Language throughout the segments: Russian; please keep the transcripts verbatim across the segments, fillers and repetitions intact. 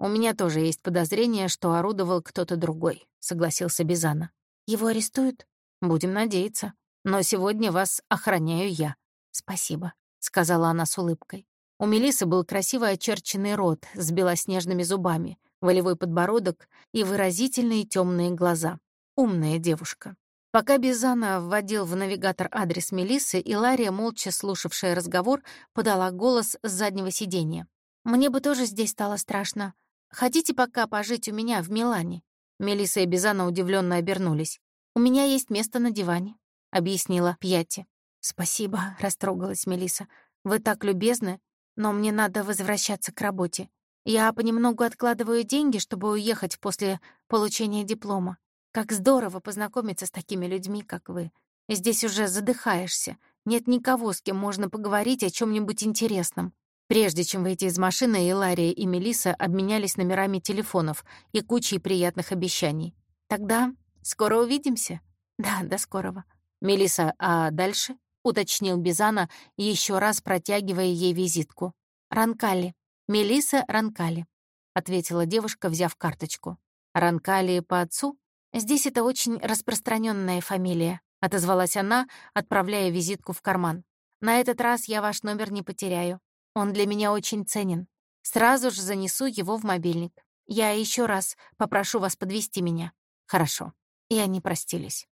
«У меня тоже есть подозрение, что орудовал кто-то другой», — согласился Бизана. «Его арестуют?» «Будем надеяться. Но сегодня вас охраняю я». «Спасибо», — сказала она с улыбкой. У Мелиссы был красиво очерченный рот с белоснежными зубами, волевой подбородок и выразительные темные глаза. Умная девушка. Пока Бизана вводил в навигатор адрес Мелиссы, Илария, молча слушавшая разговор, подала голос с заднего сиденья. «Мне бы тоже здесь стало страшно. Хотите пока пожить у меня в Милане?» Мелисса и Бизана удивленно обернулись. «У меня есть место на диване», — объяснила Пьятти. «Спасибо», — растрогалась Мелисса. «Вы так любезны, но мне надо возвращаться к работе. Я понемногу откладываю деньги, чтобы уехать после получения диплома. Как здорово познакомиться с такими людьми, как вы. Здесь уже задыхаешься. Нет никого, с кем можно поговорить о чем-нибудь интересном». Прежде чем выйти из машины, Илария и Мелисса обменялись номерами телефонов и кучей приятных обещаний. «Тогда скоро увидимся?» «Да, до скорого». «Мелисса, а дальше?» — уточнил Бизана, еще раз протягивая ей визитку. «Ранкали. Мелисса Ранкали», — ответила девушка, взяв карточку. «Ранкали по отцу?» «Здесь это очень распространенная фамилия», — отозвалась она, отправляя визитку в карман. «На этот раз я ваш номер не потеряю. Он для меня очень ценен. Сразу же занесу его в мобильник. Я еще раз попрошу вас подвезти меня». «Хорошо». И они простились.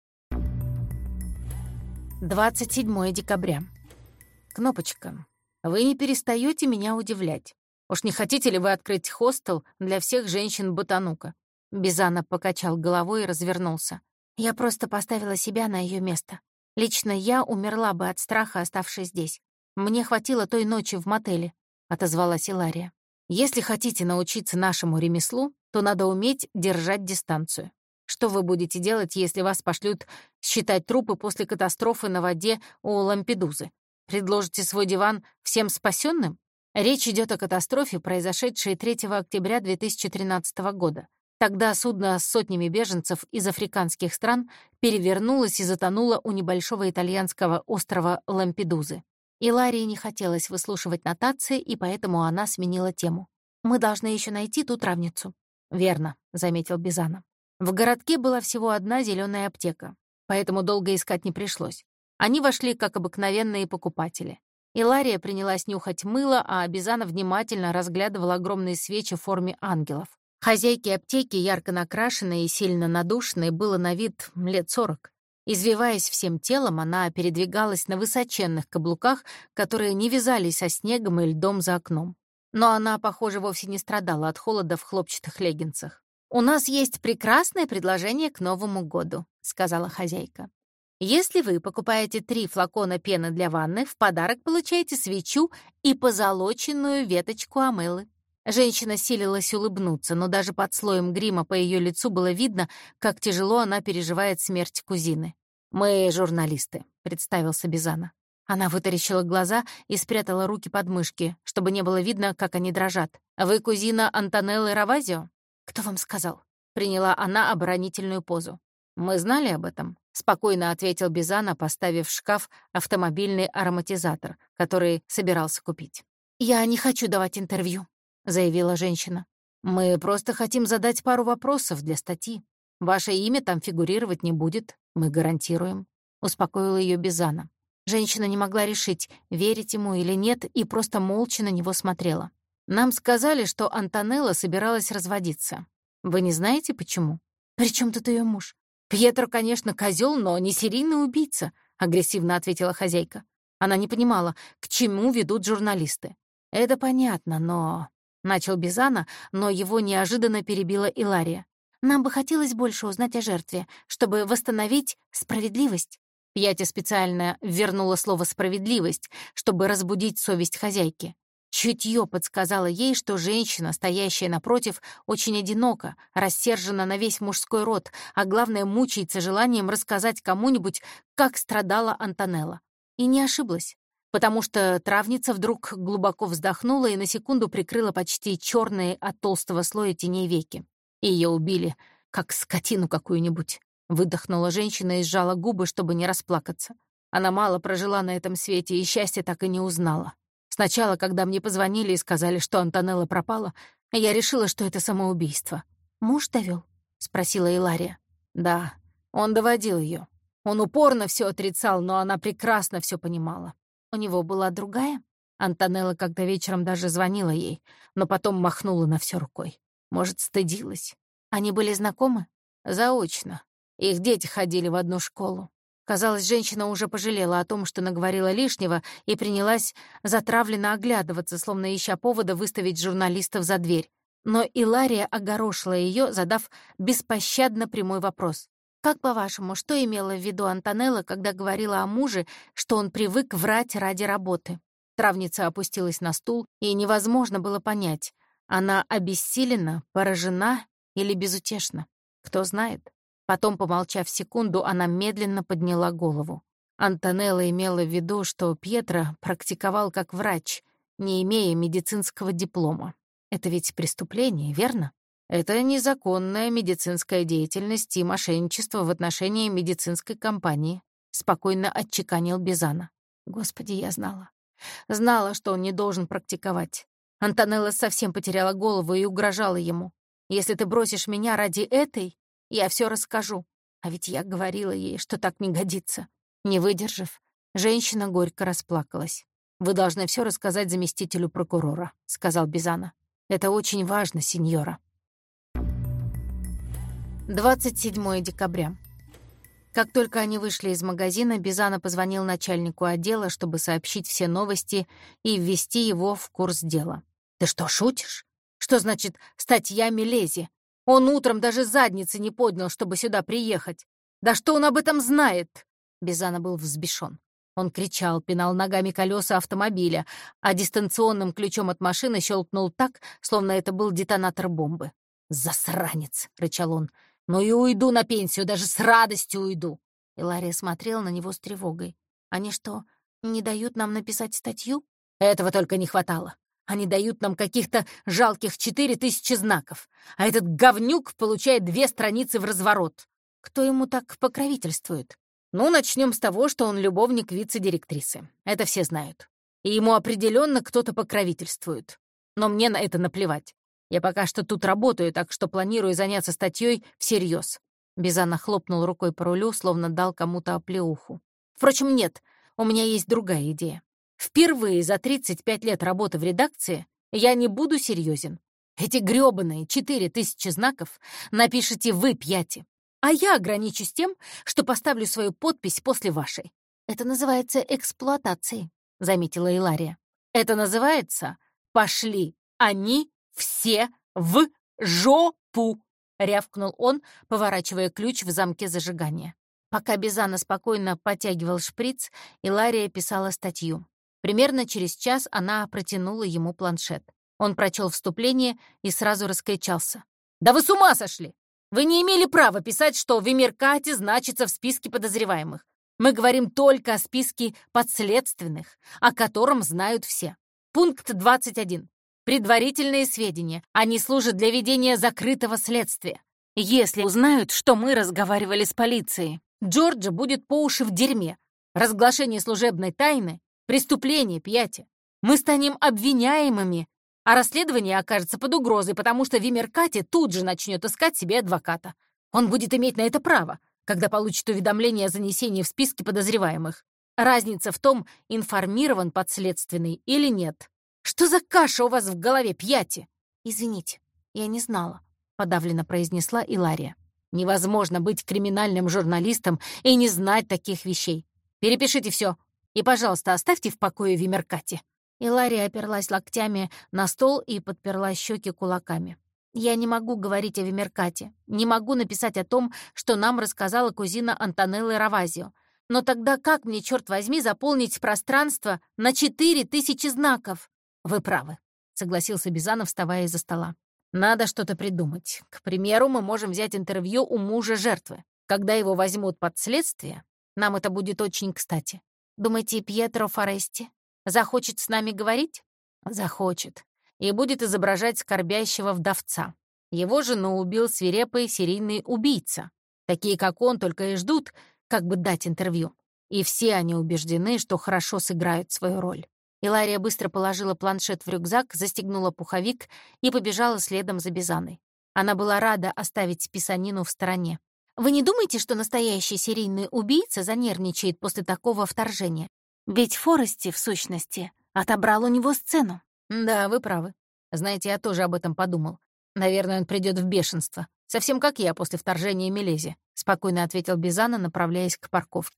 двадцать седьмое декабря. «Кнопочка, вы не перестаете меня удивлять. Уж не хотите ли вы открыть хостел для всех женщин Ботанука?» Бизана покачал головой и развернулся. «Я просто поставила себя на ее место. Лично я умерла бы от страха, оставшись здесь. Мне хватило той ночи в мотеле», — отозвалась Илария. «Если хотите научиться нашему ремеслу, то надо уметь держать дистанцию. Что вы будете делать, если вас пошлют считать трупы после катастрофы на воде у Лампедузы? Предложите свой диван всем спасенным? Речь идет о катастрофе, произошедшей третьего октября две тысячи тринадцатого года. Тогда судно с сотнями беженцев из африканских стран перевернулось и затонуло у небольшого итальянского острова Лампедузы. Иларии не хотелось выслушивать нотации, и поэтому она сменила тему. «Мы должны еще найти ту травницу». «Верно», — заметил Бизана. В городке была всего одна зеленая аптека, поэтому долго искать не пришлось. Они вошли как обыкновенные покупатели. Илария принялась нюхать мыло, а Бизана внимательно разглядывала огромные свечи в форме ангелов. Хозяйке аптеки, ярко накрашенной и сильно надушенной, было на вид лет сорок. Извиваясь всем телом, она передвигалась на высоченных каблуках, которые не вязались со снегом и льдом за окном. Но она, похоже, вовсе не страдала от холода в хлопчатых леггинсах. «У нас есть прекрасное предложение к Новому году», — сказала хозяйка. «Если вы покупаете три флакона пены для ванны, в подарок получаете свечу и позолоченную веточку амелы». Женщина силилась улыбнуться, но даже под слоем грима по ее лицу было видно, как тяжело она переживает смерть кузины. «Мы журналисты», — представился Бизана. Она вытаращила глаза и спрятала руки под мышки, чтобы не было видно, как они дрожат. «Вы кузина Антонеллы Равазио?» «Кто вам сказал?» — приняла она оборонительную позу. «Мы знали об этом», — спокойно ответил Бизана, поставив в шкаф автомобильный ароматизатор, который собирался купить. «Я не хочу давать интервью», — заявила женщина. «Мы просто хотим задать пару вопросов для статьи. Ваше имя там фигурировать не будет, мы гарантируем», — успокоила ее Бизана. Женщина не могла решить, верить ему или нет, и просто молча на него смотрела. «Нам сказали, что Антонелла собиралась разводиться. Вы не знаете, почему?» «При чем тут ее муж?» «Пьетро, конечно, козел, но не серийный убийца», — агрессивно ответила хозяйка. Она не понимала, к чему ведут журналисты. «Это понятно, но...» — начал Бизана, но его неожиданно перебила Илария. «Нам бы хотелось больше узнать о жертве, чтобы восстановить справедливость». Пьятя специально вернула слово «справедливость», чтобы разбудить совесть хозяйки. Чутье подсказало ей, что женщина, стоящая напротив, очень одинока, рассержена на весь мужской род, а главное, мучается желанием рассказать кому-нибудь, как страдала Антонелла. И не ошиблась, потому что травница вдруг глубоко вздохнула и на секунду прикрыла почти черные от толстого слоя теней веки. Ее убили, как скотину какую-нибудь. Выдохнула женщина и сжала губы, чтобы не расплакаться. Она мало прожила на этом свете и счастья так и не узнала. Сначала, когда мне позвонили и сказали, что Антонелла пропала, Я решила, что это самоубийство. «Муж довел?» — спросила Илария. «Да, он доводил ее. Он упорно все отрицал, но она прекрасно все понимала. У него была другая?» Антонелла когда вечером даже звонила ей, но потом махнула на все рукой. Может, стыдилась. Они были знакомы? Заочно. Их дети ходили в одну школу. Казалось, женщина уже пожалела о том, что наговорила лишнего, и принялась затравленно оглядываться, словно ища повода выставить журналистов за дверь. Но Илария огорошила ее, задав беспощадно прямой вопрос. «Как, по-вашему, что имела в виду Антонелла, когда говорила о муже, что он привык врать ради работы?» Травница опустилась на стул, и невозможно было понять, она обессилена, поражена или безутешна. Кто знает. Потом, помолчав секунду, она медленно подняла голову. Антонелла имела в виду, что Пьетро практиковал как врач, не имея медицинского диплома. Это ведь преступление, верно? Это незаконная медицинская деятельность и мошенничество в отношении медицинской компании, спокойно отчеканил Бизана. Господи, я знала. Знала, что он не должен практиковать. Антонелла совсем потеряла голову и угрожала ему. «Если ты бросишь меня ради этой, я все расскажу». А ведь я говорила ей, что так не годится. Не выдержав, женщина горько расплакалась. «Вы должны все рассказать заместителю прокурора», — сказал Бизана. «Это очень важно, сеньора». двадцать седьмое декабря. Как только они вышли из магазина, Бизана позвонил начальнику отдела, чтобы сообщить все новости и ввести его в курс дела. «Ты что, шутишь? Что значит статья Милези? Он утром даже задницы не поднял, чтобы сюда приехать. Да что он об этом знает?» Бизана был взбешён. Он кричал, пинал ногами колеса автомобиля, а дистанционным ключом от машины щелкнул так, словно это был детонатор бомбы. «Засранец!» — рычал он. «Ну и уйду на пенсию, даже с радостью уйду!» Илария смотрела на него с тревогой. «Они что, не дают нам написать статью?» «Этого только не хватало. Они дают нам каких-то жалких четыре тысячи знаков, а этот говнюк получает две страницы в разворот. Кто ему так покровительствует? Ну, начнем с того, что он любовник вице-директрисы. Это все знают. И ему определенно кто-то покровительствует. Но мне на это наплевать. Я пока что тут работаю, так что планирую заняться статьей всерьез». Бизана хлопнул рукой по рулю, словно дал кому-то оплеуху. «Впрочем, нет, у меня есть другая идея. Впервые за тридцать пять лет работы в редакции я не буду серьезен. Эти грёбаные четыре тысячи знаков напишите вы, Пьяти, а я ограничусь тем, что поставлю свою подпись после вашей». «Это называется эксплуатацией», — заметила Илария. «Это называется «пошли они все в жопу», — рявкнул он, поворачивая ключ в замке зажигания. Пока Бизана спокойно потягивал шприц, Илария писала статью. Примерно через час она протянула ему планшет. Он прочел вступление и сразу раскричался. «Да вы с ума сошли! Вы не имели права писать, что Вимеркати значится в списке подозреваемых. Мы говорим только о списке подследственных, о котором знают все. Пункт двадцать один. Предварительные сведения. Они служат для ведения закрытого следствия. Если узнают, что мы разговаривали с полицией, Джорджа будет по уши в дерьме. Разглашение служебной тайны — преступление, Пьяти. Мы станем обвиняемыми, а расследование окажется под угрозой, потому что Вимеркати тут же начнет искать себе адвоката. Он будет иметь на это право, когда получит уведомление о занесении в списки подозреваемых. Разница в том, информирован подследственный или нет. Что за каша у вас в голове, Пьяти?» «Извините, я не знала», — подавленно произнесла Илария. «Невозможно быть криминальным журналистом и не знать таких вещей. Перепишите все. И, пожалуйста, оставьте в покое Вимеркати». Илария оперлась локтями на стол и подперла щеки кулаками. «Я не могу говорить о Вимеркате, не могу написать о том, что нам рассказала кузина Антонеллы Равазио. Но тогда как мне, черт возьми, заполнить пространство на четыре тысячи знаков?» «Вы правы», — согласился Бизанов, вставая из-за стола. «Надо что-то придумать. К примеру, мы можем взять интервью у мужа жертвы. Когда его возьмут под следствие, нам это будет очень кстати. Думаете, Пьетро Форести захочет с нами говорить?» «Захочет. И будет изображать скорбящего вдовца. Его жену убил свирепый серийный убийца. Такие, как он, только и ждут, как бы дать интервью. И все они убеждены, что хорошо сыграют свою роль. Илария быстро положила планшет в рюкзак, застегнула пуховик и побежала следом за Бизаной. Она была рада оставить писанину в стороне. «Вы не думаете, что настоящий серийный убийца занервничает после такого вторжения? Ведь Форести, в сущности, отобрал у него сцену». «Да, вы правы. Знаете, я тоже об этом подумал. Наверное, он придет в бешенство. Совсем как я после вторжения Мелези», — спокойно ответил Бизана, направляясь к парковке.